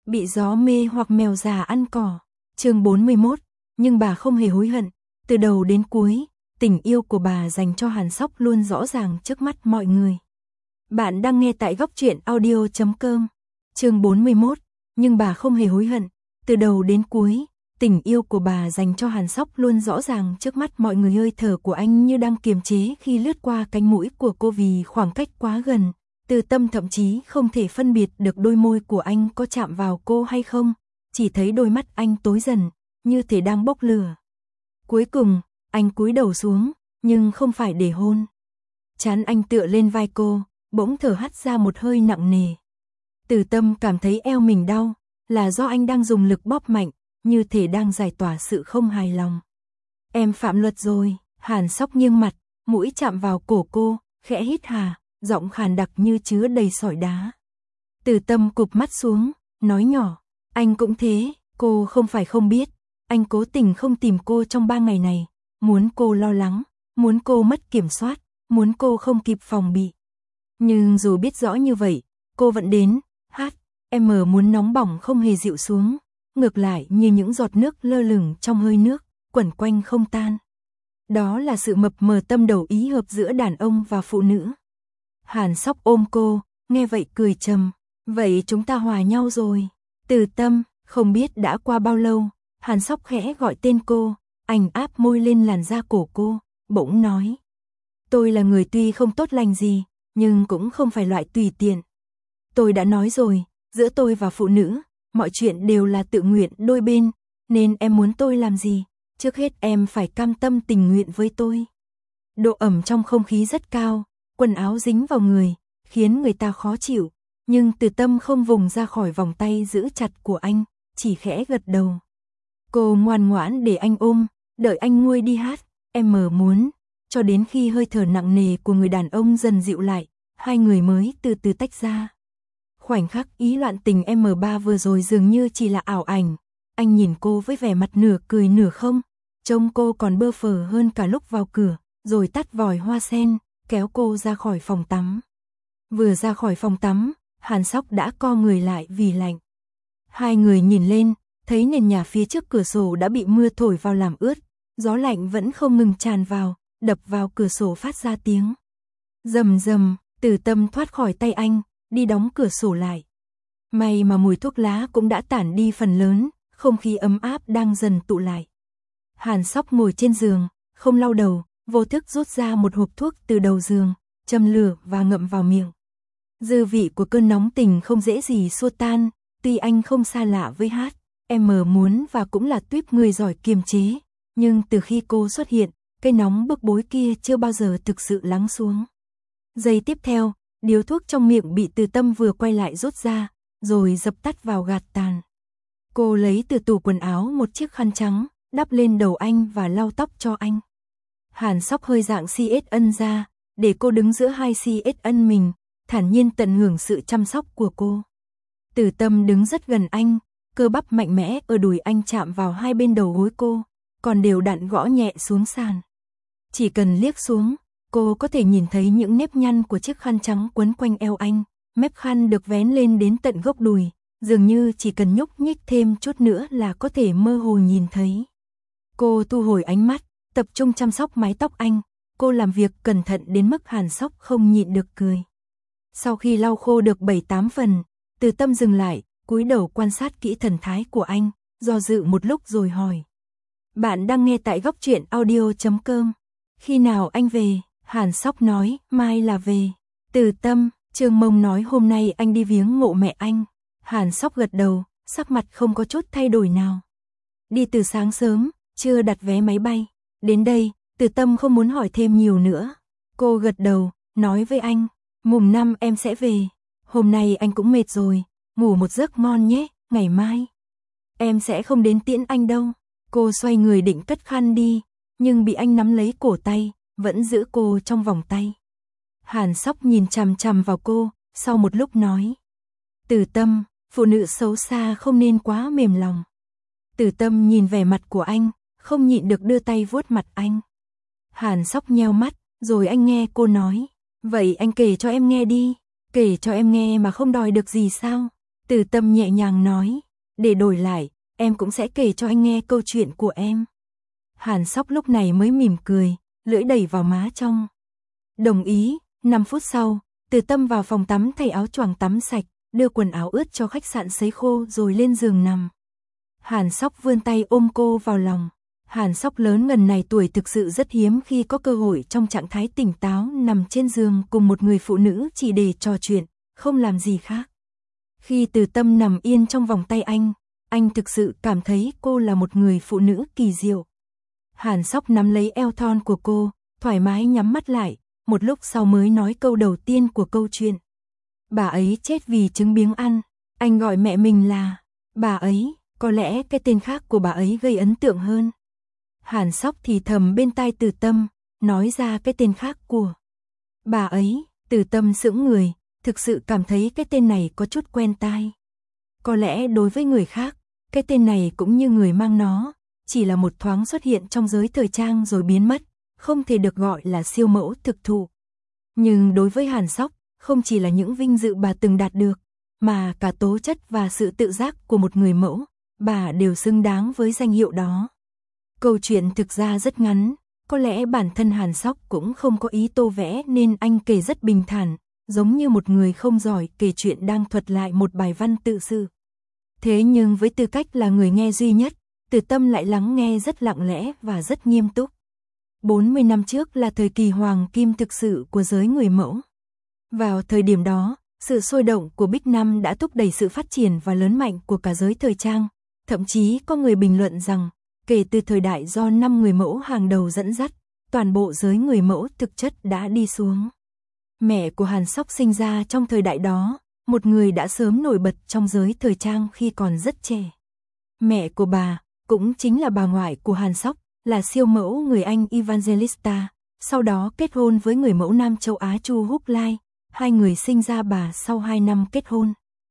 Bị gió mê hoặc mèo già ăn cỏ. Chương 41, nhưng bà không hề hối hận, từ đầu đến cuối, tình yêu của bà dành cho Hàn Sóc luôn rõ ràng trước mắt mọi người. Bạn đang nghe tại góc truyện audio.com. Chương 41, nhưng bà không hề hối hận, từ đầu đến cuối, tình yêu của bà dành cho Hàn Sóc luôn rõ ràng trước mắt mọi người. Hơi thở của anh như đang kiềm chế khi lướt qua cánh mũi của cô vì khoảng cách quá gần. Từ Tâm thậm chí không thể phân biệt được đôi môi của anh có chạm vào cô hay không, chỉ thấy đôi mắt anh tối dần, như thể đang bốc lửa. Cuối cùng, anh cúi đầu xuống, nhưng không phải để hôn. Trán anh tựa lên vai cô, bỗng thở hắt ra một hơi nặng nề. Từ Tâm cảm thấy eo mình đau, là do anh đang dùng lực bóp mạnh, như thể đang giải tỏa sự không hài lòng. Em phạm luật rồi. Hàn Sóc nghiêng mặt, mũi chạm vào cổ cô, khẽ hít hà, giọng khàn đặc như chứa đầy sỏi đá. Từ Tâm cụp mắt xuống, nói nhỏ, anh cũng thế. Cô không phải không biết, anh cố tình không tìm cô trong 3 ngày này, muốn cô lo lắng, muốn cô mất kiểm soát, muốn cô không kịp phòng bị. Nhưng dù biết rõ như vậy, cô vẫn đến. Em muốn nóng bỏng không hề dịu xuống, ngược lại như những giọt nước lơ lửng trong hơi nước, quẩn quanh không tan. Đó là sự mập mờ tâm đầu ý hợp giữa đàn ông và phụ nữ. Hàn Sóc ôm cô, nghe vậy cười trầm, vậy chúng ta hòa nhau rồi. Từ Tâm, không biết đã qua bao lâu, Hàn Sóc khẽ gọi tên cô, anh áp môi lên làn da cổ cô, bỗng nói. Tôi là người tuy không tốt lành gì, nhưng cũng không phải loại tùy tiện. Tôi đã nói rồi, giữa tôi và phụ nữ, mọi chuyện đều là tự nguyện đôi bên, nên em muốn tôi làm gì, trước hết em phải cam tâm tình nguyện với tôi. Độ ẩm trong không khí rất cao, quần áo dính vào người, khiến người ta khó chịu, nhưng Từ Tâm không vùng ra khỏi vòng tay giữ chặt của anh, chỉ khẽ gật đầu. Cô ngoan ngoãn để anh ôm, đợi anh nguôi đi hát, em muốn, cho đến khi hơi thở nặng nề của người đàn ông dần dịu lại, hai người mới từ từ tách ra. Khoảnh khắc ý loạn tình M3 vừa rồi dường như chỉ là ảo ảnh, anh nhìn cô với vẻ mặt nửa cười nửa không, trông cô còn bơ phờ hơn cả lúc vào cửa, rồi tắt vòi hoa sen, kéo cô ra khỏi phòng tắm. Vừa ra khỏi phòng tắm, Hàn Sóc đã co người lại vì lạnh. Hai người nhìn lên, thấy nền nhà phía trước cửa sổ đã bị mưa thổi vào làm ướt, gió lạnh vẫn không ngừng tràn vào, đập vào cửa sổ phát ra tiếng. Rầm rầm, Từ Tâm thoát khỏi tay anh, đi đóng cửa sổ lại. May mà mùi thuốc lá cũng đã tản đi phần lớn, không khí ấm áp đang dần tụ lại. Hàn Sóc ngồi trên giường, không lau đầu, vô thức rút ra một hộp thuốc từ đầu giường, châm lửa và ngậm vào miệng. Dư vị của cơn nóng tình không dễ gì xua tan, tuy anh không xa lạ với hát, em muốn và cũng là tuýp người giỏi kiềm chế, nhưng từ khi cô xuất hiện, cái nóng bức bối kia chưa bao giờ thực sự lắng xuống. Giây tiếp theo, điếu thuốc trong miệng bị Từ Tâm vừa quay lại rút ra, rồi dập tắt vào gạt tàn. Cô lấy từ tủ quần áo một chiếc khăn trắng, đắp lên đầu anh và lau tóc cho anh. Hàn Sóc hơi dạng CS ra, để cô đứng giữa hai CS mình, thản nhiên tận hưởng sự chăm sóc của cô. Từ Tâm đứng rất gần anh, cơ bắp mạnh mẽ ở đùi anh chạm vào hai bên đầu gối cô, còn đều đặn gõ nhẹ xuống sàn. Chỉ cần liếc xuống, cô có thể nhìn thấy những nếp nhăn của chiếc khăn trắng quấn quanh eo anh, mép khăn được vén lên đến tận gốc đùi, dường như chỉ cần nhúc nhích thêm chút nữa là có thể mơ hồ nhìn thấy. Cô thu hồi ánh mắt, tập trung chăm sóc mái tóc anh, cô làm việc cẩn thận đến mức Hàn Sóc không nhịn được cười. Sau khi lau khô được 7-8 phần, Từ Tâm dừng lại, cúi đầu quan sát kỹ thần thái của anh, do dự một lúc rồi hỏi. Bạn đang nghe tại góc truyện audio.com. Khi nào anh về? Hàn Sóc nói, mai là về. Từ Tâm, Trương Mông nói hôm nay anh đi viếng mộ mẹ anh. Hàn Sóc gật đầu, sắc mặt không có chút thay đổi nào. Đi từ sáng sớm, chưa đặt vé máy bay. Đến đây, Từ Tâm không muốn hỏi thêm nhiều nữa. Cô gật đầu, nói với anh, mùng 5 em sẽ về. Hôm nay anh cũng mệt rồi, ngủ một giấc ngon nhé, ngày mai. Em sẽ không đến tiễn anh đâu. Cô xoay người định cất khăn đi, nhưng bị anh nắm lấy cổ tay, vẫn giữ cô trong vòng tay. Hàn Sóc nhìn chằm chằm vào cô, sau một lúc nói. Từ Tâm, phụ nữ xấu xa không nên quá mềm lòng. Từ Tâm nhìn vẻ mặt của anh, không nhịn được đưa tay vuốt mặt anh. Hàn Sóc nheo mắt, rồi anh nghe cô nói. Vậy anh kể cho em nghe đi, kể cho em nghe mà không đòi được gì sao? Từ Tâm nhẹ nhàng nói, để đổi lại, em cũng sẽ kể cho anh nghe câu chuyện của em. Hàn Sóc lúc này mới mỉm cười, lưỡi đẩy vào má trong. Đồng ý. 5 phút sau, Từ Tâm vào phòng tắm thay áo choàng tắm sạch, đưa quần áo ướt cho khách sạn sấy khô rồi lên giường nằm. Hàn Sóc vươn tay ôm cô vào lòng. Hàn Sóc lớn ngần này tuổi thực sự rất hiếm khi có cơ hội trong trạng thái tỉnh táo nằm trên giường cùng một người phụ nữ chỉ để trò chuyện, không làm gì khác. Khi Từ Tâm nằm yên trong vòng tay anh thực sự cảm thấy cô là một người phụ nữ kỳ diệu. Hàn Sóc nắm lấy eo thon của cô, thoải mái nhắm mắt lại, một lúc sau mới nói câu đầu tiên của câu chuyện. Bà ấy chết vì trứng biếng ăn, anh gọi mẹ mình là bà ấy, có lẽ cái tên khác của bà ấy gây ấn tượng hơn. Hàn Sóc thì thầm bên tai Từ Tâm, nói ra cái tên khác của bà ấy. Từ Tâm sững người, thực sự cảm thấy cái tên này có chút quen tai. Có lẽ đối với người khác, cái tên này cũng như người mang nó, chỉ là một thoáng xuất hiện trong giới thời trang rồi biến mất, không thể được gọi là siêu mẫu thực thụ. Nhưng đối với Hàn Sóc, không chỉ là những vinh dự bà từng đạt được, mà cả tố chất và sự tự giác của một người mẫu, bà đều xứng đáng với danh hiệu đó. Câu chuyện thực ra rất ngắn, có lẽ bản thân Hàn Sóc cũng không có ý tô vẽ nên anh kể rất bình thản, giống như một người không giỏi kể chuyện đang thuật lại một bài văn tự sự. Thế nhưng với tư cách là người nghe duy nhất, Từ Tâm lại lắng nghe rất lặng lẽ và rất nghiêm túc. 40 năm trước là thời kỳ hoàng kim thực sự của giới người mẫu. Vào thời điểm đó, sự sôi động của Big Năm đã thúc đẩy sự phát triển và lớn mạnh của cả giới thời trang. Thậm chí có người bình luận rằng, kể từ thời đại do 5 người mẫu hàng đầu dẫn dắt, toàn bộ giới người mẫu thực chất đã đi xuống. Mẹ của Hàn Sóc sinh ra trong thời đại đó, một người đã sớm nổi bật trong giới thời trang khi còn rất trẻ. Mẹ của bà, cũng chính là bà ngoại của Hàn Sóc, là siêu mẫu người Anh Evangelista, sau đó kết hôn với người mẫu Nam châu Á Chu Húc Lai, hai người sinh ra bà sau 2 năm kết hôn.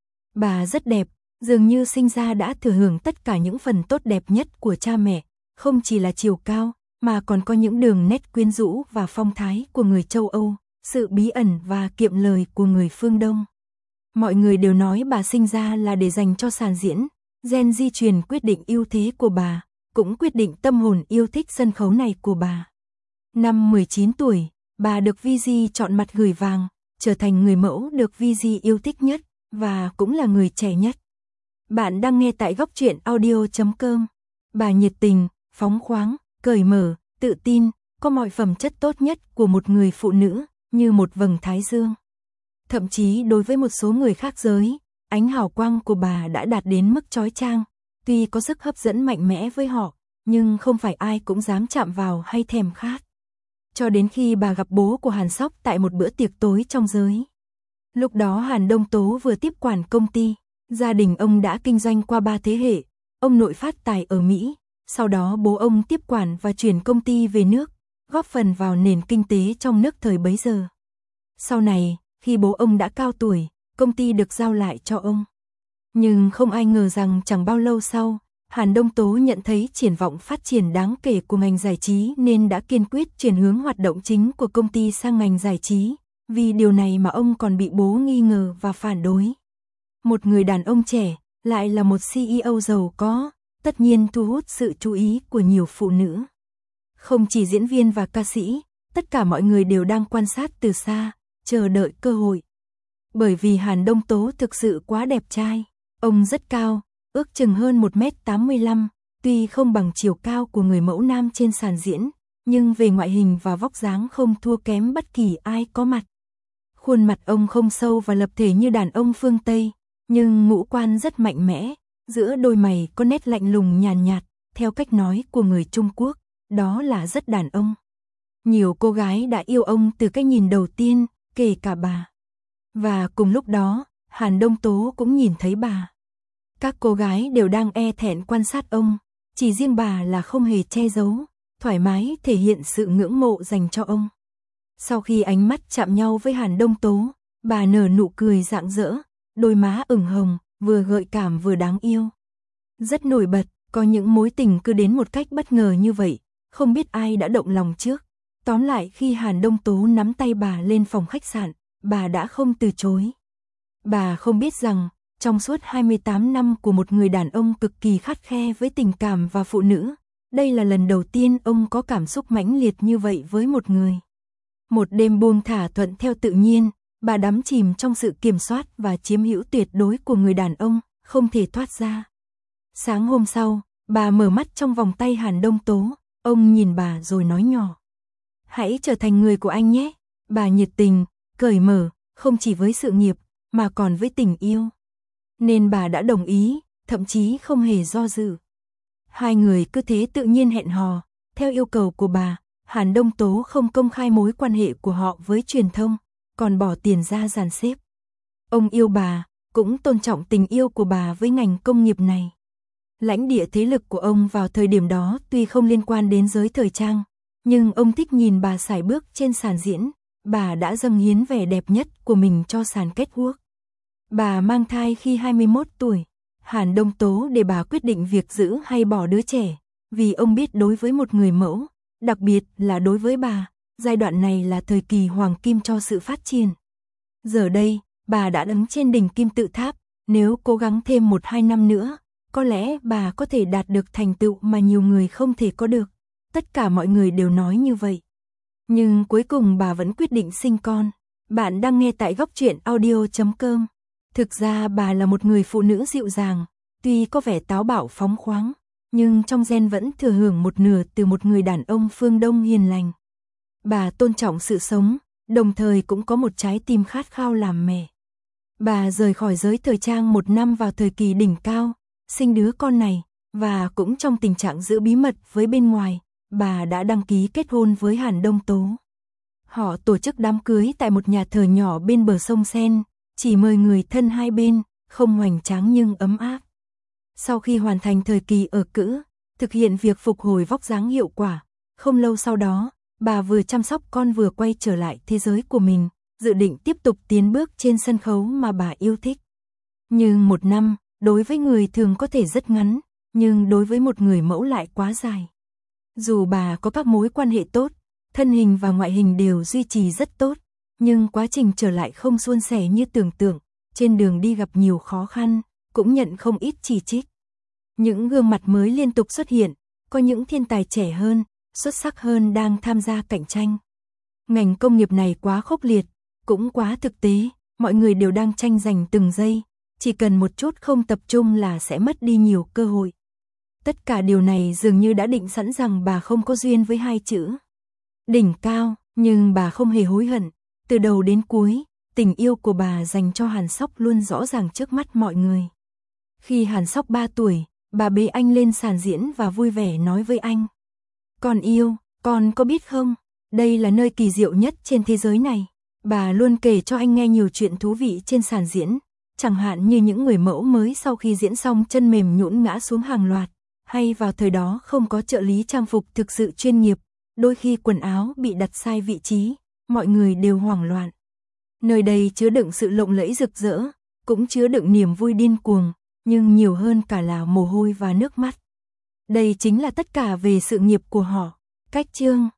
Bà rất đẹp, dường như sinh ra đã thừa hưởng tất cả những phần tốt đẹp nhất của cha mẹ, không chỉ là chiều cao, mà còn có những đường nét quyến rũ và phong thái của người châu Âu, sự bí ẩn và kiệm lời của người phương Đông. Mọi người đều nói bà sinh ra là để dành cho sàn diễn, gen di truyền quyết định ưu thế của bà, cũng quyết định tâm hồn yêu thích sân khấu này của bà. Năm 19 tuổi, bà được VG chọn mặt gửi vàng, trở thành người mẫu được VG yêu thích nhất, và cũng là người trẻ nhất. Bạn đang nghe tại Góc Truyện Audio.com. Bà nhiệt tình, phóng khoáng, cởi mở, tự tin, có mọi phẩm chất tốt nhất của một người phụ nữ, như một vầng thái dương. Thậm chí đối với một số người khác giới, ánh hào quang của bà đã đạt đến mức chói chang, tuy có sức hấp dẫn mạnh mẽ với họ, nhưng không phải ai cũng dám chạm vào hay thèm khát. Cho đến khi bà gặp bố của Hàn Sóc tại một bữa tiệc tối trong giới. Lúc đó Hàn Đông Tố vừa tiếp quản công ty, gia đình ông đã kinh doanh qua 3 thế hệ, ông nội phát tài ở Mỹ, sau đó bố ông tiếp quản và chuyển công ty về nước, góp phần vào nền kinh tế trong nước thời bấy giờ. Sau này, khi bố ông đã cao tuổi, công ty được giao lại cho ông. Nhưng không ai ngờ rằng chẳng bao lâu sau, Hàn Đông Tố nhận thấy triển vọng phát triển đáng kể của ngành giải trí nên đã kiên quyết chuyển hướng hoạt động chính của công ty sang ngành giải trí, vì điều này mà ông còn bị bố nghi ngờ và phản đối. Một người đàn ông trẻ, lại là một CEO giàu có, tất nhiên thu hút sự chú ý của nhiều phụ nữ. Không chỉ diễn viên và ca sĩ, tất cả mọi người đều đang quan sát từ xa, chờ đợi cơ hội. Bởi vì Hàn Đông Tố thực sự quá đẹp trai, ông rất cao, ước chừng hơn 1m85, tuy không bằng chiều cao của người mẫu nam trên sàn diễn, nhưng về ngoại hình và vóc dáng không thua kém bất kỳ ai có mặt. Khuôn mặt ông không sâu và lập thể như đàn ông phương Tây, nhưng ngũ quan rất mạnh mẽ, giữa đôi mày có nét lạnh lùng nhàn nhạt, theo cách nói của người Trung Quốc, đó là rất đàn ông. Nhiều cô gái đã yêu ông từ cái nhìn đầu tiên, kể cả bà. Và cùng lúc đó, Hàn Đông Tố cũng nhìn thấy bà. Các cô gái đều đang e thẹn quan sát ông, chỉ riêng bà là không hề che giấu, thoải mái thể hiện sự ngưỡng mộ dành cho ông. Sau khi ánh mắt chạm nhau với Hàn Đông Tố, bà nở nụ cười rạng rỡ, đôi má ửng hồng, vừa gợi cảm vừa đáng yêu. Rất nổi bật, có những mối tình cứ đến một cách bất ngờ như vậy, không biết ai đã động lòng trước. Tóm lại khi Hàn Đông Tố nắm tay bà lên phòng khách sạn, bà đã không từ chối. Bà không biết rằng, Trong suốt 28 năm của một người đàn ông cực kỳ khắt khe với tình cảm và phụ nữ, đây là lần đầu tiên ông có cảm xúc mãnh liệt như vậy với một người. Một đêm buông thả thuận theo tự nhiên, bà đắm chìm trong sự kiểm soát và chiếm hữu tuyệt đối của người đàn ông, không thể thoát ra. Sáng hôm sau, bà mở mắt trong vòng tay Hàn Đông Tố, ông nhìn bà rồi nói nhỏ. Hãy trở thành người của anh nhé. Bà nhiệt tình, cởi mở, không chỉ với sự nghiệp, mà còn với tình yêu. Nên bà đã đồng ý, thậm chí không hề do dự. Hai người cứ thế tự nhiên hẹn hò, theo yêu cầu của bà, Hàn Đông Tố không công khai mối quan hệ của họ với truyền thông, còn bỏ tiền ra dàn xếp. Ông yêu bà, cũng tôn trọng tình yêu của bà với ngành công nghiệp này. Lãnh địa thế lực của ông vào thời điểm đó tuy không liên quan đến giới thời trang, nhưng ông thích nhìn bà sải bước trên sàn diễn, bà đã dâng hiến vẻ đẹp nhất của mình cho sàn catwalk. Bà mang thai khi 21 tuổi, Hàn Đông Tố để bà quyết định việc giữ hay bỏ đứa trẻ, vì ông biết đối với một người mẫu, đặc biệt là đối với bà, giai đoạn này là thời kỳ hoàng kim cho sự phát triển. Giờ đây, bà đã đứng trên đỉnh kim tự tháp, nếu cố gắng thêm 1-2 năm nữa, có lẽ bà có thể đạt được thành tựu mà nhiều người không thể có được. Tất cả mọi người đều nói như vậy. Nhưng cuối cùng bà vẫn quyết định sinh con. Bạn đang nghe tại Góc Truyện Audio.com. Thực ra bà là một người phụ nữ dịu dàng, tuy có vẻ táo bạo phóng khoáng, nhưng trong gen vẫn thừa hưởng một nửa từ một người đàn ông phương Đông hiền lành. Bà tôn trọng sự sống, đồng thời cũng có một trái tim khát khao làm mẹ. Bà rời khỏi giới thời trang 1 năm vào thời kỳ đỉnh cao, sinh đứa con này, và cũng trong tình trạng giữ bí mật với bên ngoài, bà đã đăng ký kết hôn với Hàn Đông Tố. Họ tổ chức đám cưới tại một nhà thờ nhỏ bên bờ sông Sen, chỉ mời người thân hai bên, không hoành tráng nhưng ấm áp. Sau khi hoàn thành thời kỳ ở cữ, thực hiện việc phục hồi vóc dáng hiệu quả, không lâu sau đó, bà vừa chăm sóc con vừa quay trở lại thế giới của mình, dự định tiếp tục tiến bước trên sân khấu mà bà yêu thích. Nhưng 1 năm, đối với người thường có thể rất ngắn, nhưng đối với một người mẫu lại quá dài. Dù bà có các mối quan hệ tốt, thân hình và ngoại hình đều duy trì rất tốt, nhưng quá trình trở lại không suôn sẻ như tưởng tượng, trên đường đi gặp nhiều khó khăn, cũng nhận không ít chỉ trích. Những gương mặt mới liên tục xuất hiện, có những thiên tài trẻ hơn, xuất sắc hơn đang tham gia cạnh tranh. Ngành công nghiệp này quá khốc liệt, cũng quá thực tế, mọi người đều đang tranh giành từng giây, chỉ cần một chút không tập trung là sẽ mất đi nhiều cơ hội. Tất cả điều này dường như đã định sẵn rằng bà không có duyên với 2 chữ đỉnh cao, nhưng bà không hề hối hận. Từ đầu đến cuối, tình yêu của bà dành cho Hàn Sóc luôn rõ ràng trước mắt mọi người. Khi Hàn Sóc 3 tuổi, bà bế anh lên sàn diễn và vui vẻ nói với anh. Con yêu, con có biết không, đây là nơi kỳ diệu nhất trên thế giới này. Bà luôn kể cho anh nghe nhiều chuyện thú vị trên sàn diễn, chẳng hạn như những người mẫu mới sau khi diễn xong chân mềm nhũn ngã xuống hàng loạt, hay vào thời đó không có trợ lý trang phục thực sự chuyên nghiệp, đôi khi quần áo bị đặt sai vị trí, mọi người đều hoảng loạn. Nơi đây chứa đựng sự lộng lẫy rực rỡ, cũng chứa đựng niềm vui điên cuồng, nhưng nhiều hơn cả là mồ hôi và nước mắt. Đây chính là tất cả về sự nghiệp của họ. Cách chương